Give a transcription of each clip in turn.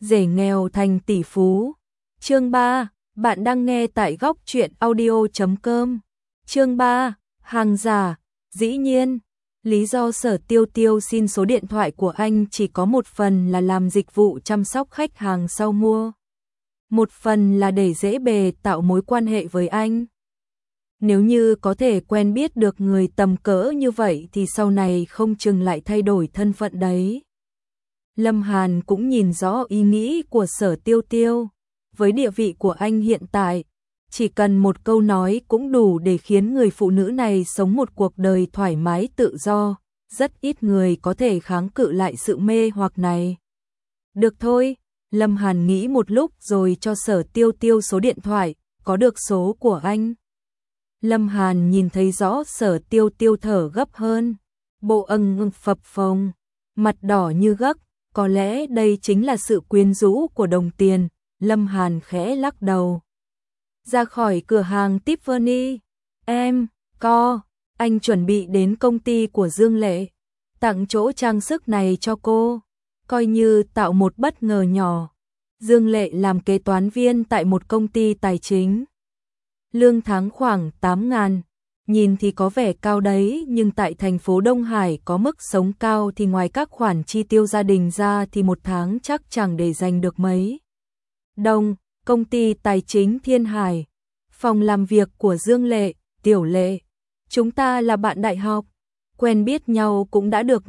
Rể nghèo thành tỷ phú. Chương 3, bạn đang nghe tại góc truyện audio.com. Chương 3, hàng giả. Dĩ nhiên, lý do Sở Tiêu Tiêu xin số điện thoại của anh chỉ có một phần là làm dịch vụ chăm sóc khách hàng sau mua. Một phần là để dễ bề tạo mối quan hệ với anh. Nếu như có thể quen biết được người tầm cỡ như vậy thì sau này không chừng lại thay đổi thân phận đấy. Lâm Hàn cũng nhìn rõ ý nghĩ của Sở Tiêu Tiêu. Với địa vị của anh hiện tại, chỉ cần một câu nói cũng đủ để khiến người phụ nữ này sống một cuộc đời thoải mái tự do. Rất ít người có thể kháng cự lại sự mê hoặc này. Được thôi, Lâm Hàn nghĩ một lúc rồi cho Sở Tiêu Tiêu số điện thoại, có được số của anh. Lâm Hàn nhìn thấy rõ Sở Tiêu Tiêu thở gấp hơn, bộ âng phập phồng, mặt đỏ như gấc, có lẽ đây chính là sự quyến rũ của đồng tiền. Lâm Hàn khẽ lắc đầu. Ra khỏi cửa hàng Tiffany, anh chuẩn bị đến công ty của Dương Lệ, tặng chỗ trang sức này cho cô, coi như tạo một bất ngờ nhỏ. Dương Lệ làm kế toán viên tại một công ty tài chính. Lương tháng khoảng 8.000, nhìn thì có vẻ cao đấy, nhưng tại thành phố Đông Hải có mức sống cao thì ngoài các khoản chi tiêu gia đình ra thì một tháng chắc chẳng để dành được mấy đồng. Công ty tài chính Thiên Hải, phòng làm việc của Dương Lệ, Tiểu Lệ. Chúng ta là bạn đại học, quen biết nhau cũng đã được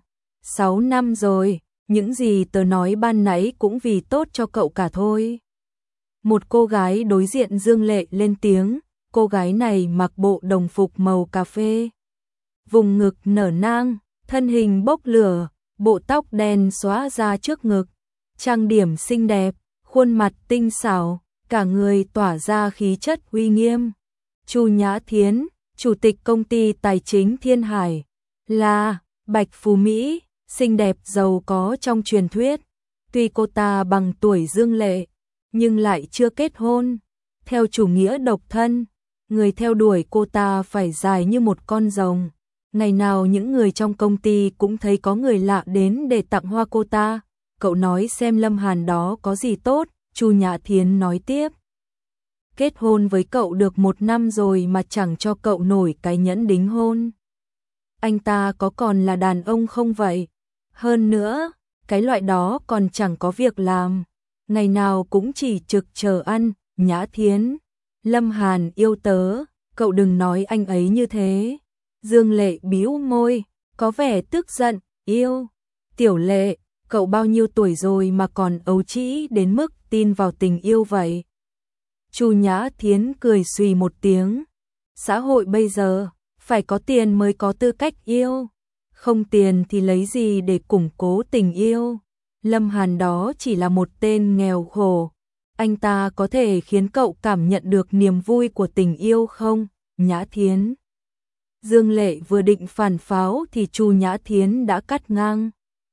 6 năm rồi, những gì tớ nói ban nãy cũng vì tốt cho cậu cả thôi. Một cô gái đối diện Dương Lệ lên tiếng, cô gái này mặc bộ đồng phục màu cà phê. Vùng ngực nở nang, thân hình bốc lửa, bộ tóc đen xóa ra trước ngực, trang điểm xinh đẹp, khuôn mặt tinh xảo, cả người tỏa ra khí chất uy nghiêm. Chu Nhã Thiến, chủ tịch công ty tài chính Thiên Hải, là bạch phú Mỹ, xinh đẹp giàu có trong truyền thuyết. Tuy cô ta bằng tuổi Dương Lệ, nhưng lại chưa kết hôn. Theo chủ nghĩa độc thân, người theo đuổi cô ta phải dài như một con rồng. Ngày nào những người trong công ty cũng thấy có người lạ đến để tặng hoa cô ta. Cậu nói xem Lâm Hàn đó có gì tốt, Chu Nhã Thiến nói tiếp. Kết hôn với cậu được 1 năm rồi mà chẳng cho cậu nổi cái nhẫn đính hôn. Anh ta có còn là đàn ông không vậy? Hơn nữa, cái loại đó còn chẳng có việc làm, ngày nào cũng chỉ trực chờ ăn. Nhã Thiến, Lâm Hàn yêu tớ, cậu đừng nói anh ấy như thế. Dương Lệ bĩu môi, có vẻ tức giận, yêu. Tiểu Lệ, cậu bao nhiêu tuổi rồi mà còn ấu trĩ đến mức tin vào tình yêu vậy? Chu Nhã Thiến cười xùy một tiếng. Xã hội bây giờ, phải có tiền mới có tư cách yêu. Không tiền thì lấy gì để củng cố tình yêu? Lâm Hàn đó chỉ là một tên nghèo khổ. Anh ta có thể khiến cậu cảm nhận được niềm vui của tình yêu không? Nhã Thiến. Dương Lệ vừa định phản pháo thì Chu Nhã Thiến đã cắt ngang.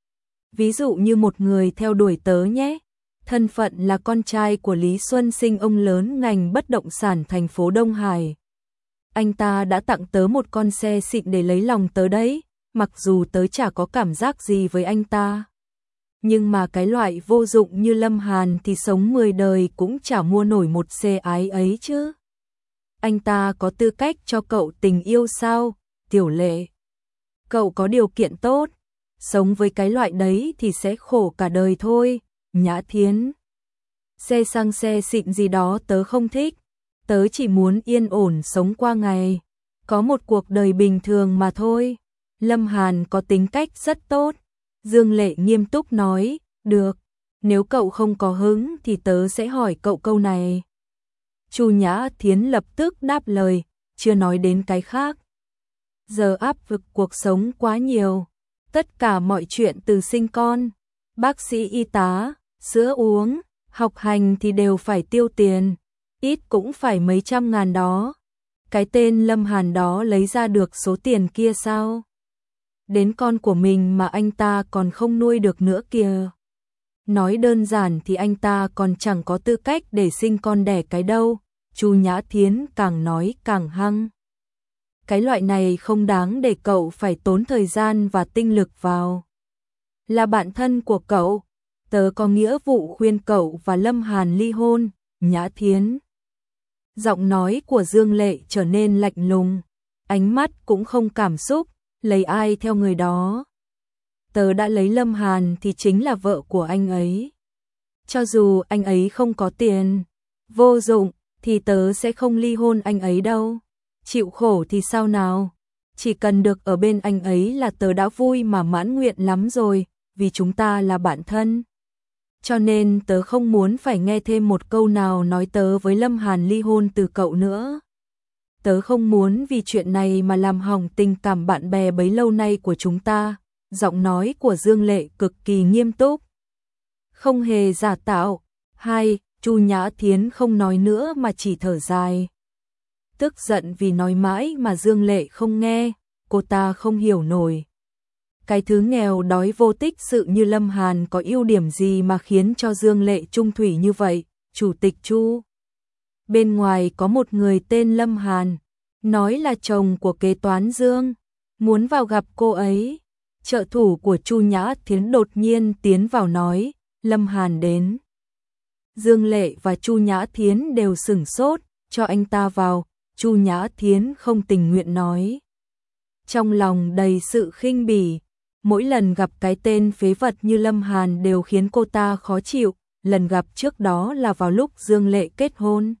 Ví dụ như một người theo đuổi tớ nhé. Thân phận là con trai của Lý Xuân Sinh, ông lớn ngành bất động sản thành phố Đông Hải. Anh ta đã tặng tớ một con xe xịn để lấy lòng tớ đấy, mặc dù tớ chả có cảm giác gì với anh ta. Nhưng mà cái loại vô dụng như Lâm Hàn thì sống 10 đời cũng chả mua nổi một xe ái ấy chứ. Anh ta có tư cách cho cậu tình yêu sao? Tiểu Lệ, cậu có điều kiện tốt, sống với cái loại đấy thì sẽ khổ cả đời thôi. Nhã Thiến, xe sang xe xịn gì đó tớ không thích, tớ chỉ muốn yên ổn sống qua ngày, có một cuộc đời bình thường mà thôi. Lâm Hàn có tính cách rất tốt. Dương Lệ nghiêm túc nói, được, nếu cậu không có hứng thì tớ sẽ hỏi cậu câu này. Chu Nhã Thiến lập tức đáp lời, chưa nói đến cái khác. Giờ áp lực cuộc sống quá nhiều, tất cả mọi chuyện từ sinh con, bác sĩ y tá, sữa uống, học hành thì đều phải tiêu tiền, ít cũng phải mấy trăm ngàn đó. Cái tên Lâm Hàn đó lấy ra được số tiền kia sao? Đến con của mình mà anh ta còn không nuôi được nữa kìa. Nói đơn giản thì anh ta còn chẳng có tư cách để sinh con đẻ cái đâu. Chu Nhã Thiến càng nói càng hăng. Cái loại này không đáng để cậu phải tốn thời gian và tinh lực vào. Là bạn thân của cậu, tớ có nghĩa vụ khuyên cậu và Lâm Hàn ly hôn, Nhã Thiến. Giọng nói của Dương Lệ trở nên lạnh lùng, ánh mắt cũng không cảm xúc, lấy ai theo người đó. Tớ đã lấy Lâm Hàn thì chính là vợ của anh ấy. Cho dù anh ấy không có tiền, vô dụng, thì tớ sẽ không ly hôn anh ấy đâu. Chịu khổ thì sao nào? Chỉ cần được ở bên anh ấy là tớ đã vui mà mãn nguyện lắm rồi, vì chúng ta là bạn thân. Cho nên tớ không muốn phải nghe thêm một câu nào nói tớ với Lâm Hàn ly hôn từ cậu nữa. Tớ không muốn vì chuyện này mà làm hỏng tình cảm bạn bè bấy lâu nay của chúng ta. Giọng nói của Dương Lệ cực kỳ nghiêm túc, không hề giả tạo. Chu Nhã Thiến không nói nữa mà chỉ thở dài. Tức giận vì nói mãi mà Dương Lệ không nghe, cô ta không hiểu nổi. Cái thứ nghèo đói vô tích sự như Lâm Hàn có ưu điểm gì mà khiến cho Dương Lệ trung thủy như vậy? Chủ tịch Chu. Bên ngoài có một người tên Lâm Hàn, nói là chồng của kế toán Dương, muốn vào gặp cô ấy. Trợ thủ của Chu Nhã Thiến đột nhiên tiến vào nói, Lâm Hàn đến. Dương Lệ và Chu Nhã Thiến đều sửng sốt, cho anh ta vào. Chu Nhã Thiến không tình nguyện nói, trong lòng đầy sự khinh bỉ. Mỗi lần gặp cái tên phế vật như Lâm Hàn đều khiến cô ta khó chịu. Lần gặp trước đó là vào lúc Dương Lệ kết hôn.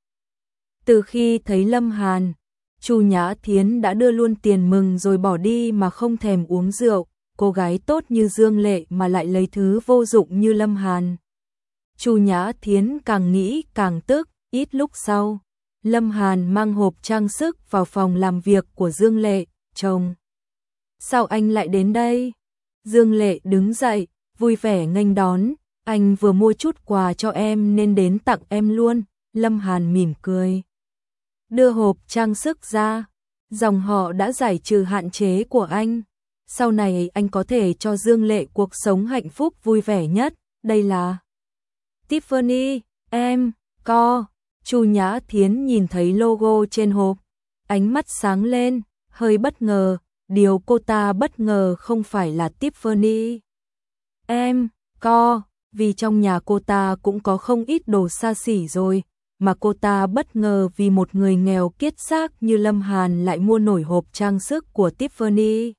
Từ khi thấy Lâm Hàn, Chu Nhã Thiến đã đưa luôn tiền mừng rồi bỏ đi mà không thèm uống rượu. Cô gái tốt như Dương Lệ mà lại lấy thứ vô dụng như Lâm Hàn. Chu Nhã Thiến càng nghĩ càng tức. Ít lúc sau, Lâm Hàn mang hộp trang sức vào phòng làm việc của Dương Lệ. Chồng, sao anh lại đến đây? Dương Lệ đứng dậy, vui vẻ nghênh đón. Anh vừa mua chút quà cho em nên đến tặng em luôn. Lâm Hàn mỉm cười, đưa hộp trang sức ra. Dòng họ đã giải trừ hạn chế của anh. Sau này anh có thể cho Dương Lệ cuộc sống hạnh phúc vui vẻ nhất. Đây là Tiffany, em, co. Chu Nhã Thiến nhìn thấy logo trên hộp, ánh mắt sáng lên, hơi bất ngờ. Điều cô ta bất ngờ không phải là Tiffany, em, co, vì trong nhà cô ta cũng có không ít đồ xa xỉ rồi, mà cô ta bất ngờ vì một người nghèo kiết xác như Lâm Hàn lại mua nổi hộp trang sức của Tiffany.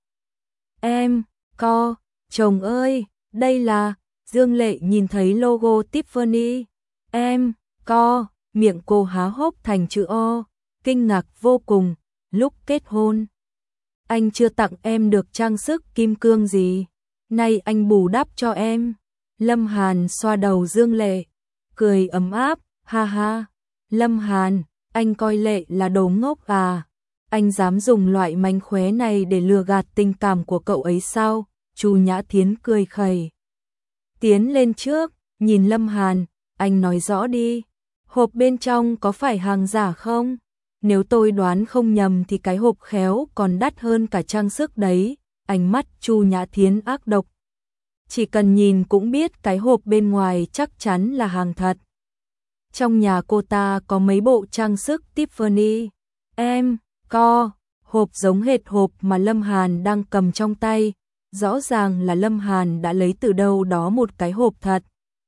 Em, co, chồng ơi, đây là. Dương Lệ nhìn thấy logo Tiffany, em, co, miệng cô há hốc thành chữ O, kinh ngạc vô cùng. Lúc kết hôn, anh chưa tặng em được trang sức kim cương gì, nay anh bù đắp cho em. Lâm Hàn xoa đầu Dương Lệ, cười ấm áp, ha ha. Lâm Hàn, anh coi Lệ là đồ ngốc à? Anh dám dùng loại mánh khóe này để lừa gạt tình cảm của cậu ấy sao? Chu Nhã Thiến cười khẩy, tiến lên trước, nhìn Lâm Hàn, anh nói rõ đi, hộp bên trong có phải hàng giả không? Nếu tôi đoán không nhầm thì cái hộp khéo còn đắt hơn cả trang sức đấy. Ánh mắt Chu Nhã Thiến ác độc, chỉ cần nhìn cũng biết cái hộp bên ngoài chắc chắn là hàng thật. Trong nhà cô ta có mấy bộ trang sức Tiffany, em, co, hộp giống hệt hộp mà Lâm Hàn đang cầm trong tay. Rõ ràng là Lâm Hàn đã lấy từ đâu đó một cái hộp thật,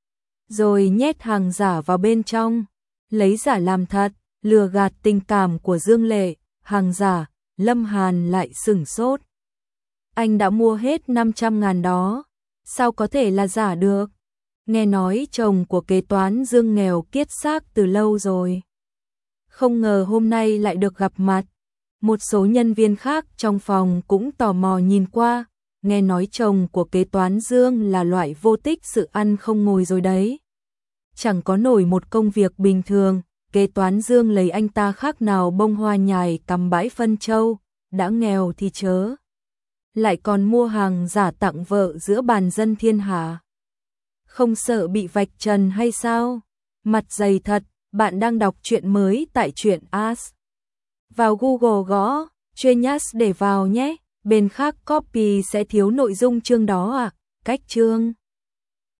rồi nhét hàng giả vào bên trong, lấy giả làm thật, lừa gạt tình cảm của Dương Lệ. Hàng giả, Lâm Hàn lại sửng sốt. Anh đã mua hết 500.000 đó, sao có thể là giả được? Nghe nói chồng của kế toán Dương nghèo kiết xác từ lâu rồi, không ngờ hôm nay lại được gặp mặt. Một số nhân viên khác trong phòng cũng tò mò nhìn qua, nghe nói chồng của kế toán Dương là loại vô tích sự ăn không ngồi rồi đấy. Chẳng có nổi một công việc bình thường, kế toán Dương lấy anh ta khác nào bông hoa nhài cắm bãi phân châu, đã nghèo thì chớ, lại còn mua hàng giả tặng vợ giữa bàn dân thiên hạ. Không sợ bị vạch trần hay sao? Mặt dày thật. Bạn đang đọc truyện mới tại truyện As. Vào Google gõ Genius để vào nhé, bên khác copy sẽ thiếu nội dung chương đó à. Cách chương